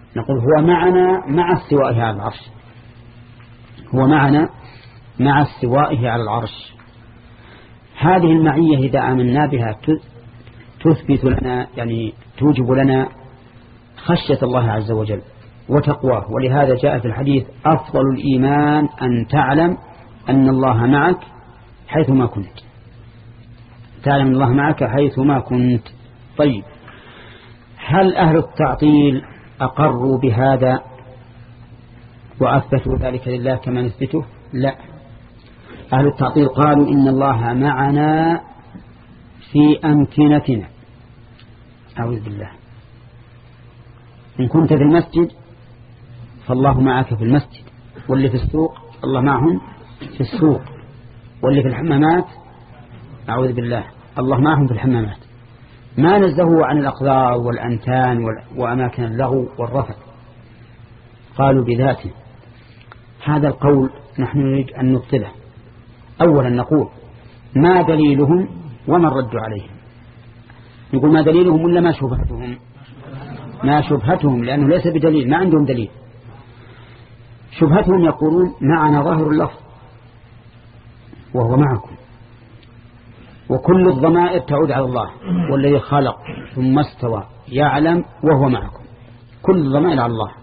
نقول هو معنا مع استوائه على العرش، هو معنا مع استوائه على العرش. هذه المعية إذا آمنا بها تثبت لنا، يعني توجب لنا خشية الله عز وجل وتقواه. ولهذا جاء في الحديث أفضل الإيمان أن تعلم أن الله معك حيثما كنت، تعلم أن الله معك حيثما كنت. طيب، هل أهل التعطيل أقروا بهذا وأثبتوا ذلك لله كما نثبته؟ لا، أهل التعطيل قالوا إن الله معنا في أمكنتنا. أعوذ بالله. إن كنت في المسجد فالله معك في المسجد، واللي في السوق الله معهم في السوق، واللي في الحمامات أعوذ بالله الله معهم في الحمامات. ما نزهوا عن الأقذار والأنتان وأماكن اللغو والرفث، قالوا بذاته. هذا القول نحن نريد أن نبطله. أولا نقول ما دليلهم وما الرد عليهم؟ نقول ما دليلهم ولا ما شبهتهم؟ ما شبهتهم، لأنه ليس بدليل، ما عندهم دليل. شبهتهم يقولون معنا ظاهر اللفظ وهو معكم، وكل الضمائر تعود على الله، والذي خلق ثم استوى يعلم وهو معكم، كل الضمائر على الله.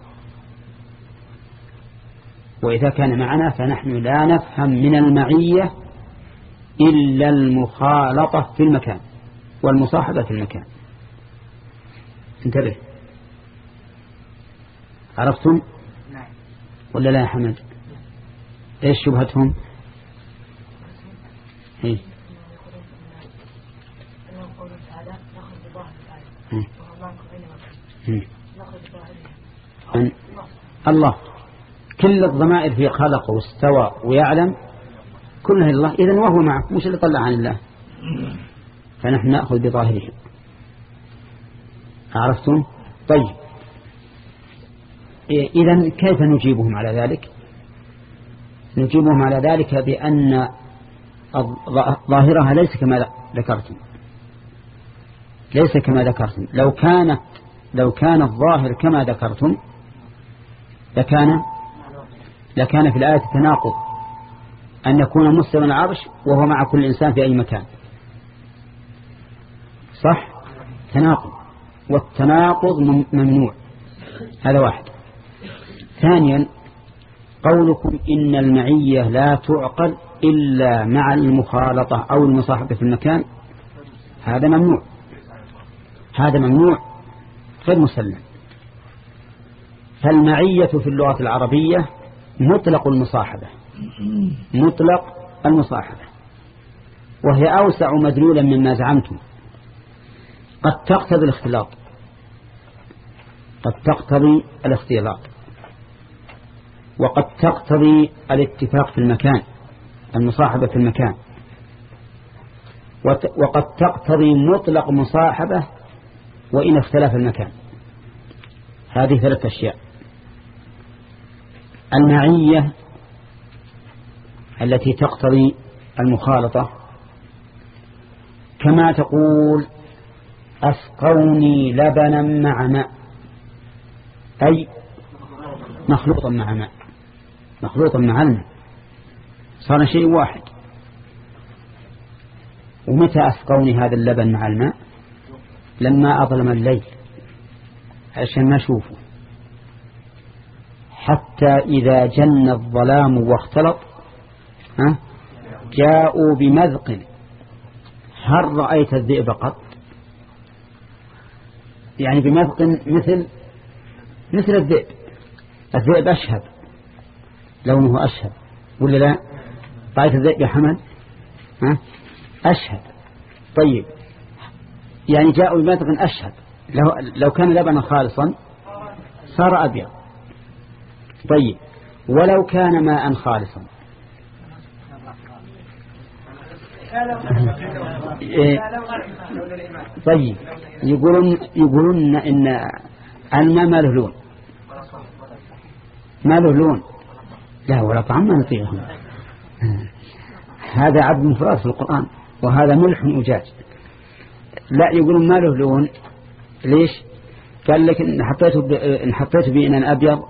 وإذا كان معنا فنحن لا نفهم من المعية إلا المخالطة في المكان والمصاحبة في المكان. انتبه، عرفتم ولا لا يا حمد؟ ايش شبهتهم؟ ايه الله، كل الضمائر في خلق واستوى ويعلم كلها الله، إذن وهو معك، مش اللي طلع عن الله، فنحن نأخذ بظاهره. عرفتم؟ طيب، إذن كيف نجيبهم على ذلك؟ نجيبهم على ذلك بأن ظاهرها ليس كما ذكرتم، ليس كما ذكرتم. لو كان الظاهر كما ذكرتم لكان في الآية تناقض، أن يكون مستوى العرش وهو مع كل إنسان في أي مكان، صح؟ تناقض، والتناقض ممنوع. هذا واحد. ثانيا، قولكم إن المعية لا تعقل إلا مع المخالطة أو المصاحبة في المكان، هذا ممنوع، هذا ممنوع غير مسلم. فالمعية في اللغة العربية مطلق المصاحبة، مطلق المصاحبة، وهي أوسع مدلولا مما زعمتم. قد تقتضي الاختلاط، قد تقتضي الاختلاط، وقد تقتضي الاتفاق في المكان، المصاحبة في المكان، وقد تقتضي مطلق مصاحبة وإن اختلف المكان. هذه ثلاث أشياء. المعية التي تقتضي المخالطة كما تقول أسقوني لبنا مع ماء، أي مخلوطا مع ماء، مخلوطا مع الماء، صار شيء واحد. ومتى أسقوني هذا اللبن مع الماء؟ لما أظلم الليل عشان ما أشوفه، حتى إذا جن الظلام واختلط جاءوا بمذق. هل رأيت الذئب قط؟ يعني بمذق مثل الذئب. الذئب أشهب، لونه أشهب ولا لا؟ رأيت الذئب يا حمد؟ أشهب. طيب، يعني جاءوا بمذق أشهب. لو كان لبنا خالصا صار أبيض. طيب، ولو كان ماء خالصا؟ طيب، يقولون إن الماء ما له لون، ما له لون، لا ولا طعم، ما نطيقهم. هذا عبد مفرد في القرآن، وهذا ملح أجاج. لا، يقولون ما له لون. ليش؟ قال لك إن حطيته بإنان أبيض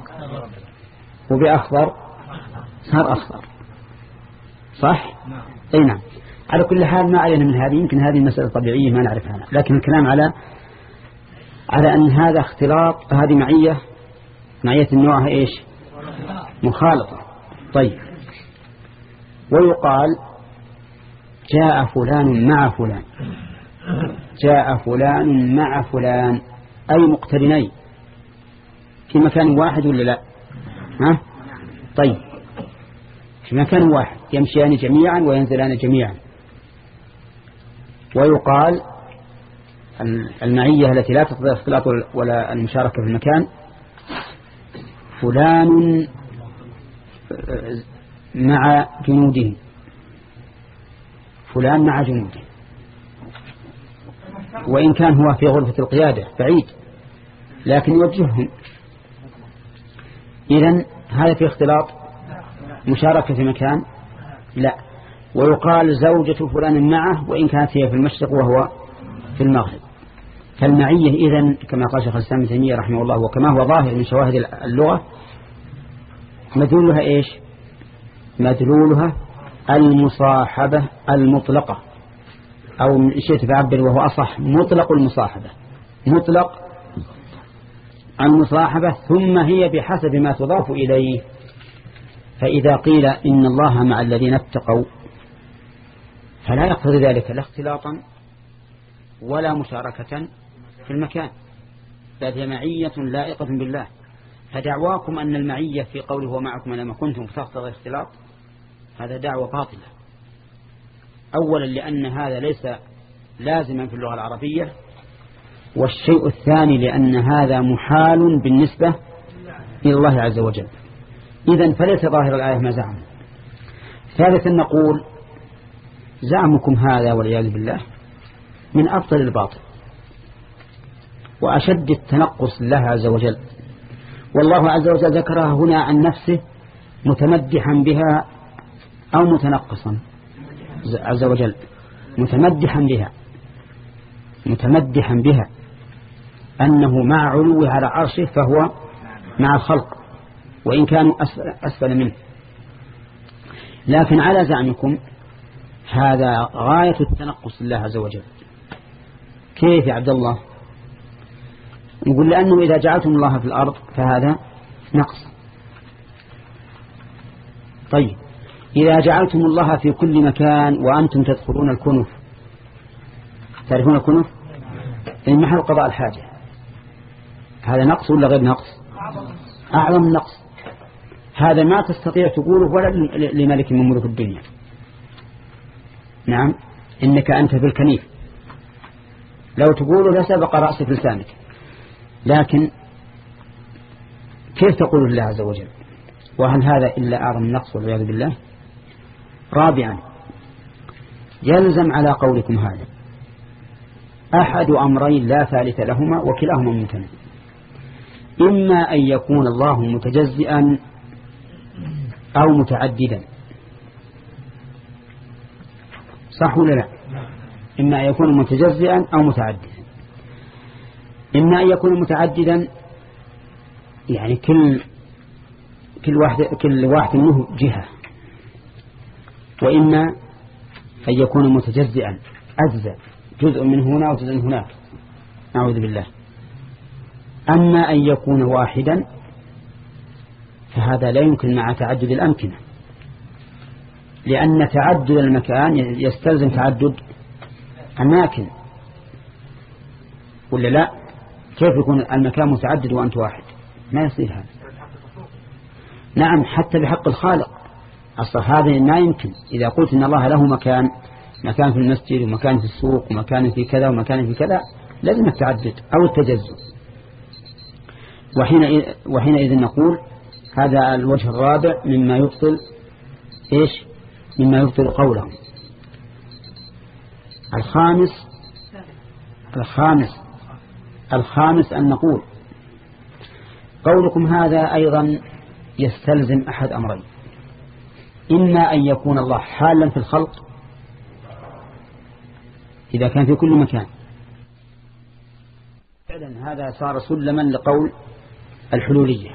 وبأخضر صار أخضر، صح؟ أي نعم. على كل حال ما علينا من هذه، يمكن هذه مسألة طبيعية ما نعرفها، لكن الكلام على أن هذا اختلاط، هذه معية النوع إيش؟ مخالطة. طيب، ويقال جاء فلان مع فلان، جاء فلان مع فلان أي مقترنين في مكان واحد ولا لا؟ ها؟ طيب، في مكان واحد يمشيان جميعا وينزلان جميعا. ويقال المعية التي لا تقضي الاختلاط ولا المشاركة في المكان، فلان مع جنوده، فلان مع جنوده، وإن كان هو في غرفة القيادة بعيد لكن يوجههم. إذن هذا في اختلاط، مشاركة في مكان لا. ويقال زوجة فلان معه وإن كانت هي في المشرق وهو في المغرب. فالمعية إذن كما قال شيخ الإسلام ابن تيمية رحمه الله، وكما هو ظاهر من شواهد اللغة، مدلولها إيش؟ مدلولها المصاحبة المطلقة، أو شيء تعبر وهو أصح مطلق المصاحبة، مطلق المصاحبة، ثم هي بحسب ما تضاف إليه. فإذا قيل إن الله مع الذين اتقوا فلا يقتضي ذلك لا اختلاطا ولا مشاركة في المكان، بل هي معية لائقة بالله. فدعواكم أن المعية في قوله هو معكم لما كنتم تقتضي اختلاط، هذا دعوة باطلة. أولا لأن هذا ليس لازما في اللغة العربية، والشيء الثاني لأن هذا محال بالنسبة إلى الله عز وجل، إذن فليس ظاهر الآية ما زعم. ثالثا نقول زعمكم هذا والعياذ بالله من أبطل الباطل وأشد التنقص لله عز وجل. والله عز وجل ذكرها هنا عن نفسه متمدحا بها أو متنقصا عز وجل، متمدحا بها أنه مع علوه على عرشه فهو مع الخلق وإن كانوا أسفل منه. لكن على زعمكم هذا غاية التنقص لله عز وجل. كيف يا عبد الله؟ نقول لأنه إذا جعلتم الله في الأرض فهذا نقص. طيب، إذا جعلتم الله في كل مكان وأنتم تدخلون الكنف، تعرفون الكنف؟ المحل قضاء الحاجة، هذا نقص ولا غير نقص؟ أعظم نقص. هذا ما تستطيع تقوله ولا لملك من ملوك الدنيا. نعم، إنك أنت في الكنيف، لو تقوله لسبق رأسك لسانك، لكن كيف تقول الله عز وجل؟ وهل هذا إلا أعظم نقص والعياذ بالله؟ رابعا يلزم على قولكم هذا أحد أمرين لا ثالث لهما وكلاهما ممتنع، إما أن يكون الله متجزئا أو متعددا، صح ولا لا؟ إما أن يكون متجزئا أو متعددا. إما أن يكون متعددا يعني كل واحد منه جهة، وإما أن يكون متجزئا أجزاء، جزء من هنا وجزء من هناك، أعوذ بالله. أما أن يكون واحدا فهذا لا يمكن مع تعدد الأمكنة، لأن تعدد المكان يستلزم تعدد أماكن، ولا لا؟ كيف يكون المكان متعدد وأنت واحد؟ ما يصير هذا. نعم، حتى بحق الخالق أصلا هذا ما يمكن. إذا قلت إن الله له مكان في المسجد ومكان في السوق ومكان في كذا ومكان في كذا، لازم التعدد أو التجزؤ. وحينئذ نقول هذا الوجه الرابع مما يبطل إيش؟ مما يبطل قولهم. الخامس أن نقول قولكم هذا أيضا يستلزم أحد أمرين، إما أن يكون الله حالا في الخلق إذا كان في كل مكان، فعلا هذا صار سلما لقول الحلولية،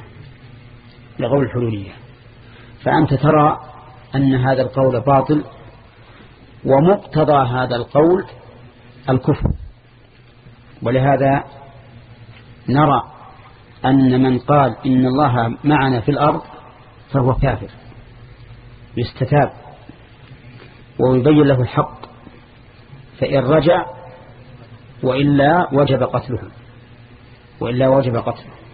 فأنت ترى أن هذا القول باطل، ومقتضى هذا القول الكفر. ولهذا نرى أن من قال إن الله معنا في الأرض فهو كافر، يستتاب ويبين له الحق، فإن رجع وإلا وجب قتله.